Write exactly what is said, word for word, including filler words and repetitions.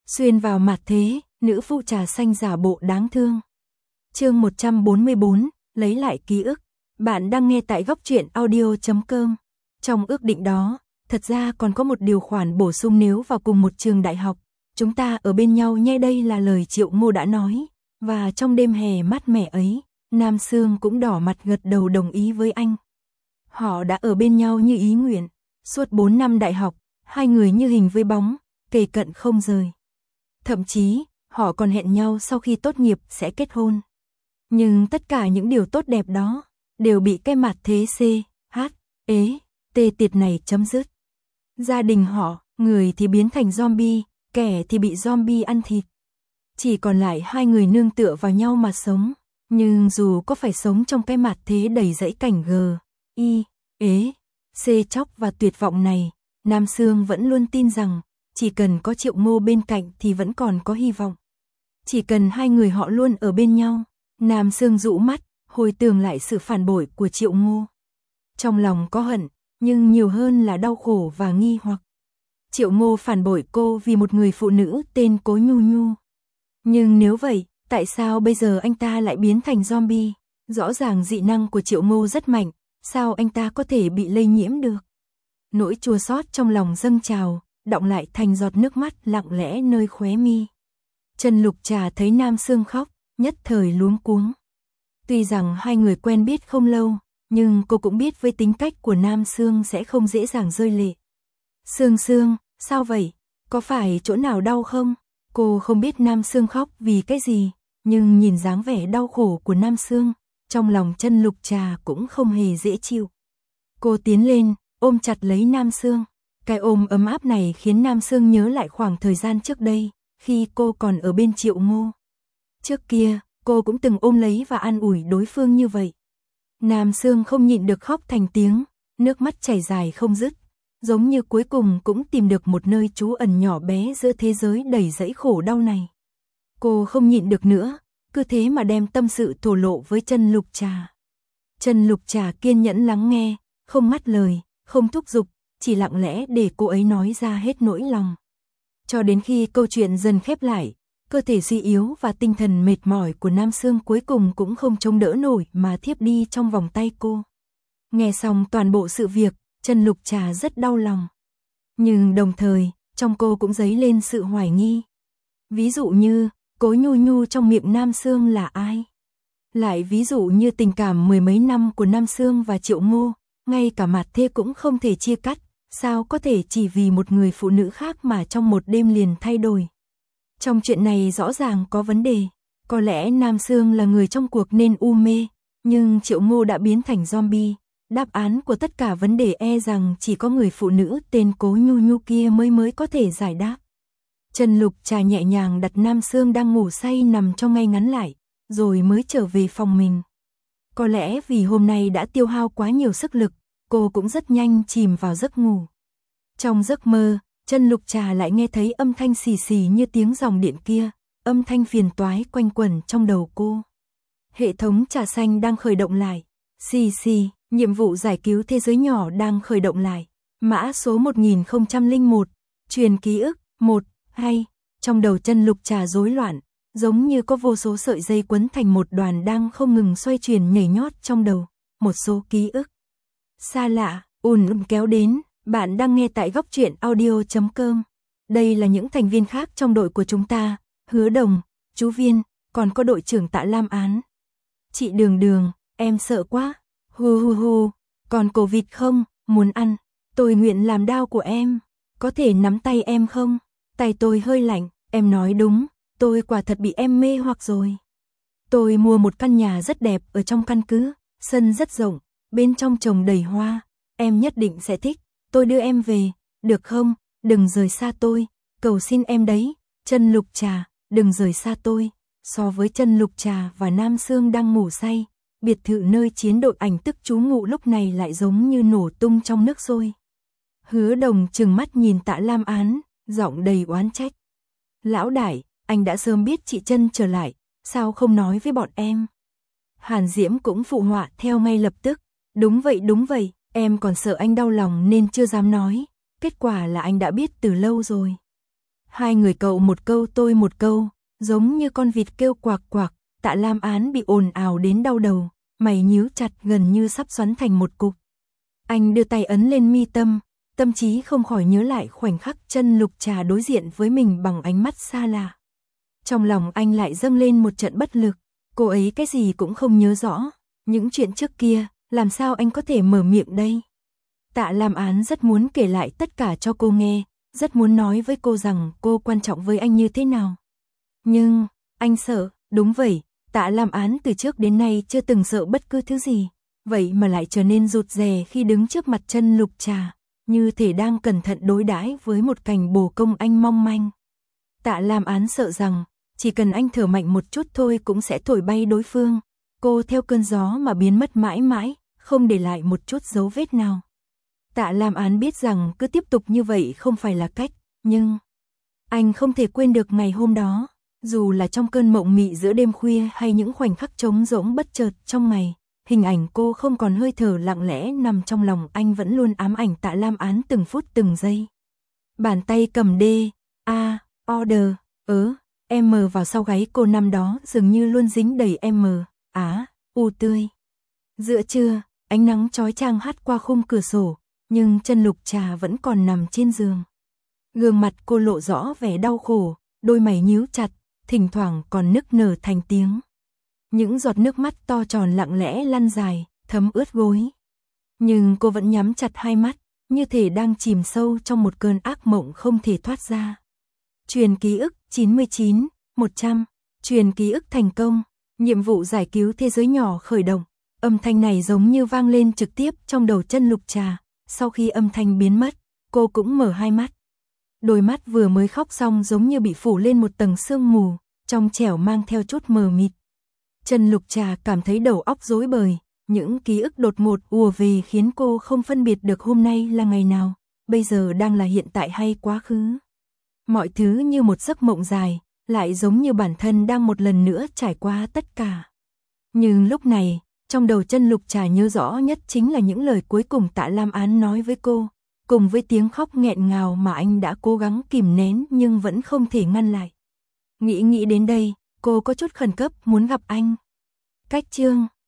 Xuyên vào mặt thế, nữ phụ trà xanh giả bộ đáng thương. Chương một trăm bốn mươi bốn, lấy lại ký ức. Bạn đang nghe tại góc truyện audio chấm com. Trong ước định đó, thật ra còn có một điều khoản bổ sung nếu vào cùng một trường đại học. Chúng ta ở bên nhau nhé, đây là lời Triệu Ngô đã nói. Và trong đêm hè mát mẻ ấy, Nam Sương cũng đỏ mặt gật đầu đồng ý với anh. Họ đã ở bên nhau như ý nguyện. Suốt bốn năm đại học, hai người như hình với bóng, kề cận không rời. Thậm chí, họ còn hẹn nhau sau khi tốt nghiệp sẽ kết hôn. Nhưng tất cả những điều tốt đẹp đó đều bị cái mặt thế C, H, ế, T tiệt này chấm dứt. Gia đình họ, người thì biến thành zombie, kẻ thì bị zombie ăn thịt. Chỉ còn lại hai người nương tựa vào nhau mà sống. Nhưng dù có phải sống trong cái mặt thế đầy dẫy cảnh G, I, ế, C chóc và tuyệt vọng này, Nam Sương vẫn luôn tin rằng chỉ cần có Triệu Ngô bên cạnh thì vẫn còn có hy vọng. Chỉ cần hai người họ luôn ở bên nhau. Nam Sương dụ mắt, hồi tưởng lại sự phản bội của Triệu Ngô. Trong lòng có hận, nhưng nhiều hơn là đau khổ và nghi hoặc. Triệu Ngô phản bội cô vì một người phụ nữ tên Cố Nhu Nhu. Nhưng nếu vậy, tại sao bây giờ anh ta lại biến thành zombie? Rõ ràng dị năng của Triệu Ngô rất mạnh, sao anh ta có thể bị lây nhiễm được? Nỗi chua xót trong lòng dâng trào, đọng lại thành giọt nước mắt lặng lẽ nơi khóe mi. Trần Lục Trà thấy Nam Sương khóc, nhất thời luống cuống. Tuy rằng hai người quen biết không lâu, nhưng cô cũng biết với tính cách của Nam Sương sẽ không dễ dàng rơi lệ. Sương Sương, sao vậy? Có phải chỗ nào đau không? Cô không biết Nam Sương khóc vì cái gì, nhưng nhìn dáng vẻ đau khổ của Nam Sương, trong lòng Trần Lục Trà cũng không hề dễ chịu. Cô tiến lên, ôm chặt lấy Nam Sương. Cái ôm ấm áp này khiến Nam Sương nhớ lại khoảng thời gian trước đây, khi cô còn ở bên Triệu Ngô. Trước kia, cô cũng từng ôm lấy và an ủi đối phương như vậy. Nam Sương không nhịn được khóc thành tiếng, nước mắt chảy dài không dứt, giống như cuối cùng cũng tìm được một nơi trú ẩn nhỏ bé giữa thế giới đầy dẫy khổ đau này. Cô không nhịn được nữa, cứ thế mà đem tâm sự thổ lộ với Trần Lục Trà. Trần Lục Trà kiên nhẫn lắng nghe, không ngắt lời, không thúc giục, chỉ lặng lẽ để cô ấy nói ra hết nỗi lòng. Cho đến khi câu chuyện dần khép lại, cơ thể suy yếu và tinh thần mệt mỏi của Nam Sương cuối cùng cũng không chống đỡ nổi mà thiếp đi trong vòng tay cô. Nghe xong toàn bộ sự việc, Trần Lục Trà rất đau lòng. Nhưng đồng thời, trong cô cũng dấy lên sự hoài nghi. Ví dụ như, Cố Nhu Nhu trong miệng Nam Sương là ai? Lại ví dụ như tình cảm mười mấy năm của Nam Sương và Triệu Ngô, ngay cả mặt thế cũng không thể chia cắt, sao có thể chỉ vì một người phụ nữ khác mà trong một đêm liền thay đổi? Trong chuyện này rõ ràng có vấn đề, có lẽ Nam Sương là người trong cuộc nên u mê, nhưng Triệu Ngô đã biến thành zombie. Đáp án của tất cả vấn đề e rằng chỉ có người phụ nữ tên Cố Nhu Nhu kia mới mới có thể giải đáp. Trần Lục Trà nhẹ nhàng đặt Nam Sương đang ngủ say nằm cho ngay ngắn lại, rồi mới trở về phòng mình. Có lẽ vì hôm nay đã tiêu hao quá nhiều sức lực, cô cũng rất nhanh chìm vào giấc ngủ. Trong giấc mơ, Trần Lục Trà lại nghe thấy âm thanh xì xì như tiếng dòng điện kia, âm thanh phiền toái quanh quẩn trong đầu cô. Hệ thống trà xanh đang khởi động lại. Xì xì, nhiệm vụ giải cứu thế giới nhỏ đang khởi động lại. Mã số một nghìn không trăm lẻ một, truyền ký ức, một, hai. Trong đầu Trần Lục Trà rối loạn, giống như có vô số sợi dây quấn thành một đoàn đang không ngừng xoay chuyển nhảy nhót trong đầu. Một số ký ức xa lạ, ùn ùn kéo đến. Bạn đang nghe tại góc truyện audio chấm com. Đây là những thành viên khác trong đội của chúng ta, Hứa Đồng, chú Viên, còn có đội trưởng Tạ Lam Án. Chị Đường Đường, em sợ quá. Hu hu hu, còn cổ vịt không, muốn ăn. Tôi nguyện làm đao của em. Có thể nắm tay em không? Tay tôi hơi lạnh, em nói đúng, tôi quả thật bị em mê hoặc rồi. Tôi mua một căn nhà rất đẹp ở trong căn cứ, sân rất rộng, bên trong trồng đầy hoa, em nhất định sẽ thích. Tôi đưa em về, được không? Đừng rời xa tôi, cầu xin em đấy. Trần Lục Trà, đừng rời xa tôi. So với Trần Lục Trà và Nam Sương đang ngủ say, biệt thự nơi chiến đội ảnh tức trú ngụ lúc này lại giống như nổ tung trong nước sôi. Hứa Đồng trừng mắt nhìn Tạ Lam Án, giọng đầy oán trách. Lão đại, anh đã sớm biết chị Trân trở lại, sao không nói với bọn em? Hàn Diễm cũng phụ họa theo ngay lập tức. Đúng vậy đúng vậy. Em còn sợ anh đau lòng nên chưa dám nói, kết quả là anh đã biết từ lâu rồi. Hai người cậu một câu tôi một câu, giống như con vịt kêu quạc quạc. Tạ Lam Án bị ồn ào đến đau đầu, mày nhíu chặt gần như sắp xoắn thành một cục. Anh đưa tay ấn lên mi tâm, tâm trí không khỏi nhớ lại khoảnh khắc Chân Lục Trà đối diện với mình bằng ánh mắt xa lạ. Trong lòng anh lại dâng lên một trận bất lực, cô ấy cái gì cũng không nhớ rõ, những chuyện trước kia, làm sao anh có thể mở miệng đây? Tạ Lam Án rất muốn kể lại tất cả cho cô nghe, rất muốn nói với cô rằng cô quan trọng với anh như thế nào. Nhưng, anh sợ, đúng vậy, Tạ Lam Án từ trước đến nay chưa từng sợ bất cứ thứ gì, vậy mà lại trở nên rụt rè khi đứng trước mặt Chân Lục Trà, như thể đang cẩn thận đối đãi với một cành bồ công anh mong manh. Tạ Lam Án sợ rằng, chỉ cần anh thở mạnh một chút thôi cũng sẽ thổi bay đối phương, cô theo cơn gió mà biến mất mãi mãi, không để lại một chút dấu vết nào. Tạ Lam Án biết rằng cứ tiếp tục như vậy không phải là cách, nhưng anh không thể quên được ngày hôm đó, dù là trong cơn mộng mị giữa đêm khuya hay những khoảnh khắc trống rỗng bất chợt trong ngày, hình ảnh cô không còn hơi thở lặng lẽ nằm trong lòng anh vẫn luôn ám ảnh Tạ Lam Án từng phút từng giây. Bàn tay cầm D, A, order, ớ, M vào sau gáy cô năm đó dường như luôn dính đầy M, Á, U tươi. Giữa trưa, ánh nắng chói chang hắt qua khung cửa sổ, nhưng Chân Lục Trà vẫn còn nằm trên giường. Gương mặt cô lộ rõ vẻ đau khổ, đôi mày nhíu chặt, thỉnh thoảng còn nức nở thành tiếng. Những giọt nước mắt to tròn lặng lẽ lăn dài, thấm ướt gối. Nhưng cô vẫn nhắm chặt hai mắt, như thể đang chìm sâu trong một cơn ác mộng không thể thoát ra. Truyền ký ức chín mươi chín, một trăm, truyền ký ức thành công, nhiệm vụ giải cứu thế giới nhỏ khởi động. Âm thanh này giống như vang lên trực tiếp trong đầu Chân Lục Trà, sau khi âm thanh biến mất, cô cũng mở hai mắt. Đôi mắt vừa mới khóc xong giống như bị phủ lên một tầng sương mù, trong trẻo mang theo chút mờ mịt. Chân Lục Trà cảm thấy đầu óc rối bời, những ký ức đột ngột ùa về khiến cô không phân biệt được hôm nay là ngày nào, bây giờ đang là hiện tại hay quá khứ. Mọi thứ như một giấc mộng dài, lại giống như bản thân đang một lần nữa trải qua tất cả. Nhưng lúc này, trong đầu Chân Lục Trà nhớ rõ nhất chính là những lời cuối cùng Tạ Lam Án nói với cô, cùng với tiếng khóc nghẹn ngào mà anh đã cố gắng kìm nén nhưng vẫn không thể ngăn lại. Nghĩ nghĩ đến đây, cô có chút khẩn cấp muốn gặp anh. Cách chương